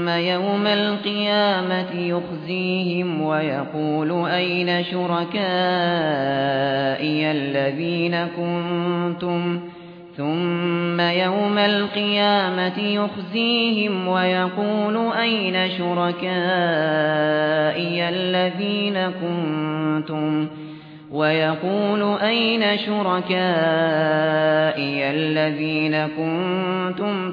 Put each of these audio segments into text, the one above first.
يوم القيامة يخزيهم ويقول أين شركائي الذين كنتم ثم يوم القيامة يخزيهم ويقول أين شركائي الذين كنتم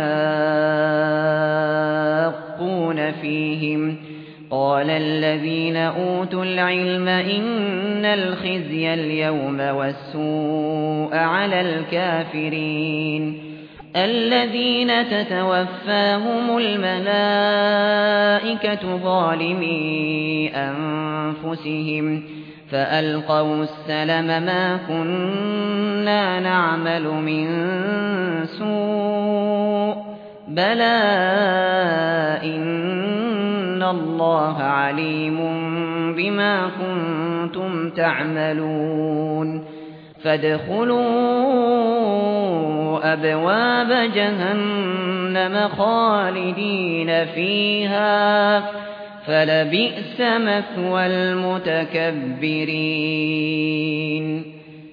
تشاقون فيهم قال الذين أوتوا العلم إن الخزي اليوم والسوء على الكافرين الذين تتوفاهم الملائكة ظالمي أنفسهم فألقوا السلم ما كنا نعمل من سوء بلى إن الله عليم بما كنتم تعملون فادخلوا أبواب جهنم خالدين فيها فلبئس مثوى المتكبرين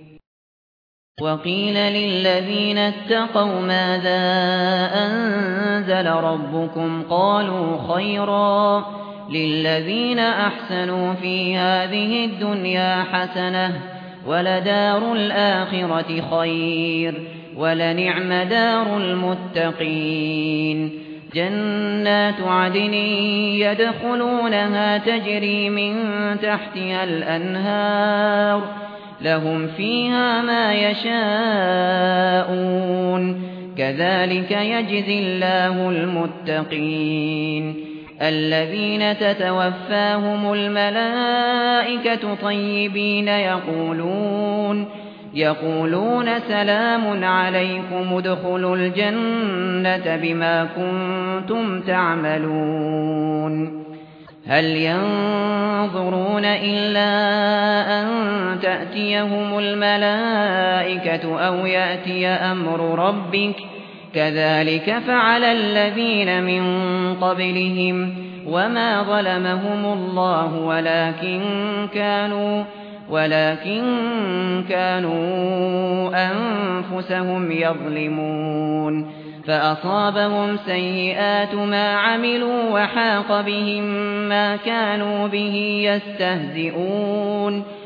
وقيل للذين اتقوا ماذا أنزل ربكم قالوا خيرا للذين أحسنوا في هذه الدنيا حسنة ولدار الآخرة خير ولنعم دار المتقين جنات عدن يدخلونها تجري من تحتها الأنهار لهم فيها ما يشاءون كذلك يجزي الله المتقين الذين تتوفاهم الملائكة طيبين يقولون سلام عليكم ادخلوا الجنة بما كنتم تعملون هل ينظرون إلا أن تأتيهم الملائكة أو يأتي أمر ربك كذلك فعل الذين من قبلهم وما ظلمهم الله ولكن كانوا أنفسهم يظلمون فأصابهم سيئات ما عملوا وحاق بهم ما كانوا به يستهزئون